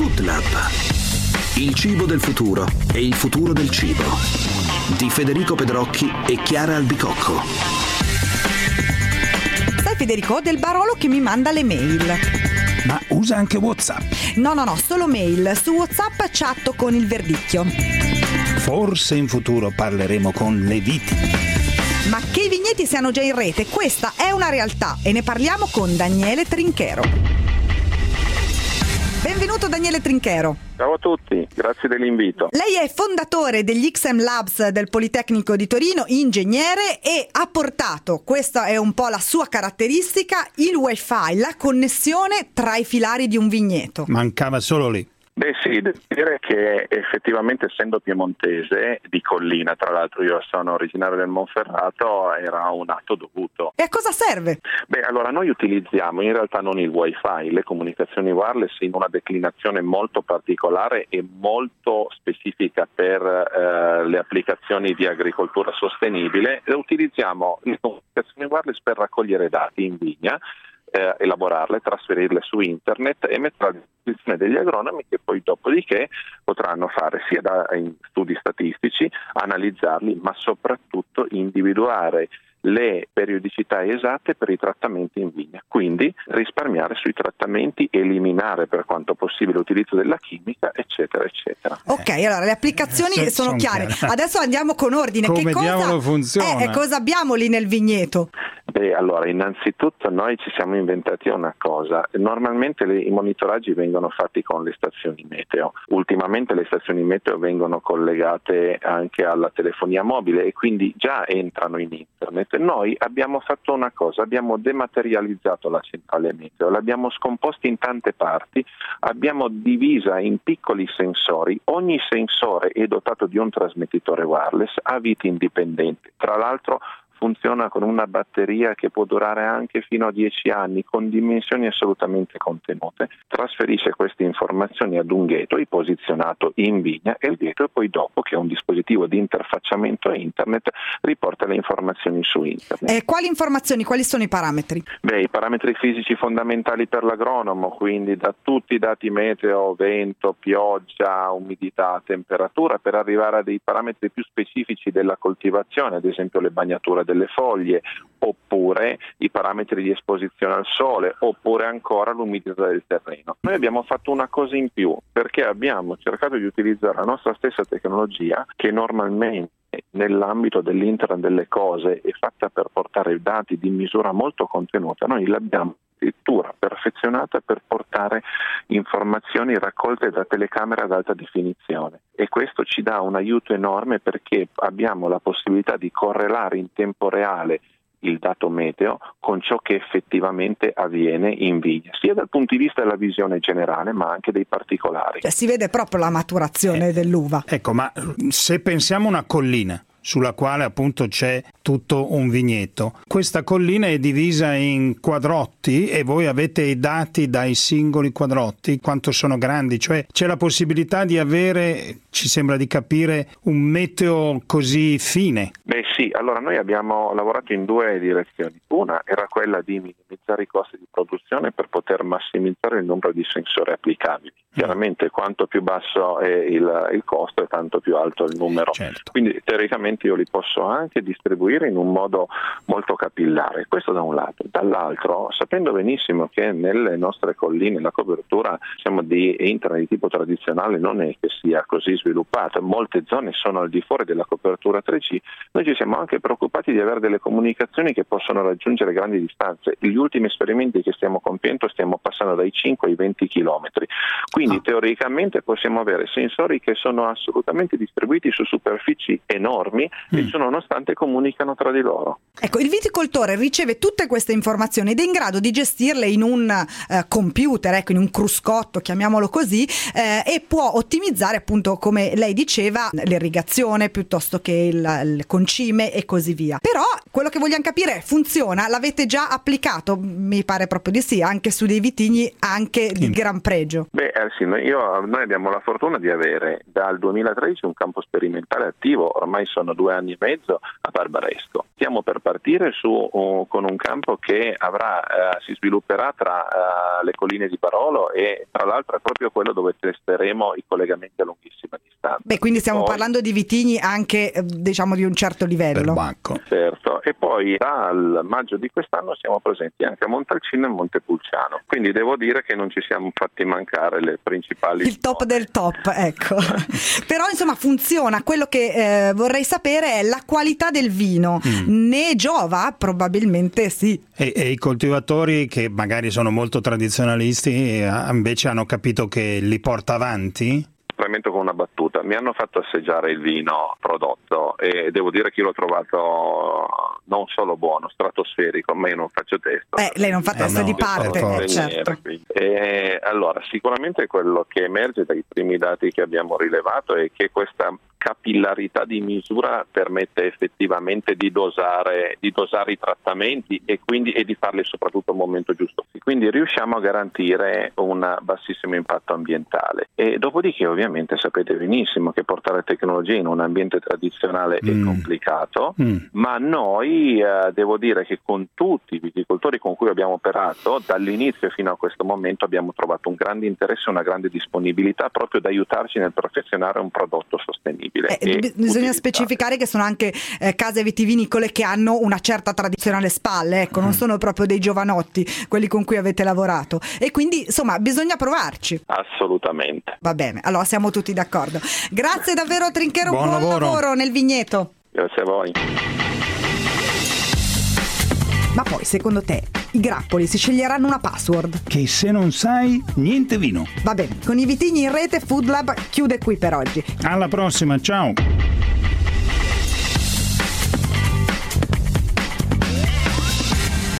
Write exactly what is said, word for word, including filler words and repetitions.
Food Lab. Il cibo del futuro e il futuro del cibo. Di Federico Pedrocchi e Chiara Albicocco. Sai Federico, del Barolo che mi manda le mail. Ma usa anche WhatsApp? No, no, no, solo mail. Su WhatsApp chatto con il verdicchio. Forse in futuro parleremo con le viti. Ma che i vigneti siano già in rete, questa è una realtà e ne parliamo con Daniele Trinchero. Benvenuto Daniele Trinchero. Ciao a tutti, grazie dell'invito. Lei è fondatore degli X M Labs del Politecnico di Torino, ingegnere, e ha portato, questa è un po' la sua caratteristica, il wifi, la connessione tra i filari di un vigneto. Mancava solo lì. Beh sì, devo dire che effettivamente, essendo piemontese, di collina, tra l'altro io sono originario del Monferrato, era un atto dovuto. E a cosa serve? Beh, allora noi utilizziamo in realtà non il wifi, le comunicazioni wireless in una declinazione molto particolare e molto specifica per eh, le applicazioni di agricoltura sostenibile. E utilizziamo le comunicazioni wireless per raccogliere dati in vigna, Eh, elaborarle, trasferirle su internet e metterle a disposizione degli agronomi, che poi dopodiché potranno fare sia da in studi statistici, analizzarli, ma soprattutto individuare le periodicità esatte per i trattamenti in vigna, quindi risparmiare sui trattamenti, eliminare per quanto possibile l'utilizzo della chimica, eccetera eccetera. Ok, allora le applicazioni Eh, sono sono chiare. chiare. Adesso andiamo con ordine. Come che cosa, diavolo funziona? Eh, cosa abbiamo lì nel vigneto? Beh, allora, innanzitutto noi ci siamo inventati una cosa. Normalmente le, i monitoraggi vengono fatti con le stazioni meteo. Ultimamente le stazioni meteo vengono collegate anche alla telefonia mobile e quindi già entrano in internet. Noi abbiamo fatto una cosa, abbiamo dematerializzato la centrale meteo, l'abbiamo scomposta in tante parti, abbiamo divisa in piccoli sensori. Ogni sensore è dotato di un trasmettitore wireless a vita indipendente. Tra l'altro funziona con una batteria che può durare anche fino a dieci anni, con dimensioni assolutamente contenute. Trasferisce queste informazioni ad un gateway posizionato in vigna e il gateway poi dopo, che è un dispositivo di interfacciamento a internet, riporta le informazioni su internet. Eh, quali informazioni, quali sono i parametri? Beh, i parametri fisici fondamentali per l'agronomo, quindi da tutti i dati meteo, vento, pioggia, umidità, temperatura, per arrivare a dei parametri più specifici della coltivazione, ad esempio le bagnature delle foglie, oppure i parametri di esposizione al sole, oppure ancora l'umidità del terreno. Noi abbiamo fatto una cosa in più, perché abbiamo cercato di utilizzare la nostra stessa tecnologia, che normalmente nell'ambito dell'Internet delle cose è fatta per portare dati di misura molto contenuta. Noi l'abbiamo addirittura perfezionata per portare informazioni raccolte da telecamere ad alta definizione, e questo ci dà un aiuto enorme, perché abbiamo la possibilità di correlare in tempo reale il dato meteo con ciò che effettivamente avviene in vigna, sia dal punto di vista della visione generale ma anche dei particolari. Cioè, si vede proprio la maturazione Eh, dell'uva. Ecco, ma se pensiamo a una collina sulla quale appunto c'è tutto un vigneto, questa collina è divisa in quadrotti e voi avete i dati dai singoli quadrotti, quanto sono grandi, cioè c'è la possibilità di avere, ci sembra di capire, un meteo così fine. Beh sì, allora noi abbiamo lavorato in due direzioni. Una era quella di minimizzare i costi di produzione per poter massimizzare il numero di sensori applicabili. Chiaramente quanto più basso è il, il costo, e tanto più alto il numero. Certo. Quindi teoricamente io li posso anche distribuire in un modo molto capillare, questo da un lato. Dall'altro, sapendo benissimo che nelle nostre colline la copertura, diciamo, di internet di tipo tradizionale non è che sia così sviluppata, molte zone sono al di fuori della copertura tre G, noi ci siamo anche preoccupati di avere delle comunicazioni che possono raggiungere grandi distanze. Gli ultimi esperimenti che stiamo compiendo stiamo passando dai cinque ai venti chilometri, quindi ah. teoricamente possiamo avere sensori che sono assolutamente distribuiti su superfici enormi mm. e ciò nonostante comunicano tra di loro. Ecco, il viticoltore riceve tutte queste informazioni ed è in grado di gestirle in un eh, computer, ecco, in un cruscotto, chiamiamolo così, eh, e può ottimizzare, appunto, come lei diceva, l'irrigazione piuttosto che il, il concime e così via. Però quello che vogliamo capire è, funziona? L'avete già applicato? Mi pare proprio di sì, anche su dei vitigni anche di mm. gran pregio. Beh, sì, noi, io, noi abbiamo la fortuna di avere dal duemilatredici un campo sperimentale attivo, ormai sono due anni e mezzo a Barbaresco. Stiamo per partire su uh, con un campo che avrà, uh, si svilupperà tra uh, le colline di Barolo e tra l'altro è proprio quello dove testeremo i collegamenti a lunghissima distanza. Beh, quindi stiamo poi, parlando di vitigni anche diciamo di un certo livello. Perbacco. Certo, e poi dal maggio di quest'anno siamo presenti anche a Montalcino e Montepulciano, quindi devo dire che non ci siamo fatti mancare le principali il top del top, ecco. Però insomma funziona. Quello che eh, vorrei sapere è la qualità del vino. Mm. Ne giova? Probabilmente sì. E, e i coltivatori che magari sono molto tradizionalisti eh, invece hanno capito che li porta avanti? Con una battuta, mi hanno fatto assaggiare il vino prodotto e devo dire che io l'ho trovato non solo buono, stratosferico, ma io non faccio testo. Eh, lei non fa testo eh no, di parte, eh, certo. E, allora, sicuramente quello che emerge dai primi dati che abbiamo rilevato è che questa capillarità di misura permette effettivamente di dosare, di dosare i trattamenti e quindi e di farli soprattutto al momento giusto. Quindi riusciamo a garantire un bassissimo impatto ambientale. E dopodiché ovviamente sapete benissimo che portare tecnologia in un ambiente tradizionale mm. è complicato, mm. ma noi eh, devo dire che con tutti i viticoltori con cui abbiamo operato dall'inizio fino a questo momento abbiamo trovato un grande interesse e una grande disponibilità proprio ad aiutarci nel perfezionare un prodotto sostenibile. Eh, b- bisogna specificare che sono anche eh, case vitivinicole che hanno una certa tradizione alle spalle, ecco, mm. non sono proprio dei giovanotti quelli con cui avete lavorato e quindi insomma bisogna provarci. Assolutamente. Va bene, allora siamo tutti d'accordo. Grazie davvero Trinchero, buon, buon lavoro. lavoro nel vigneto. Grazie a voi. Ma poi secondo te i grappoli si sceglieranno una password? Che se non sai, niente vino. Va bene, con i vitigni in rete Food Lab chiude qui per oggi. Alla prossima, ciao!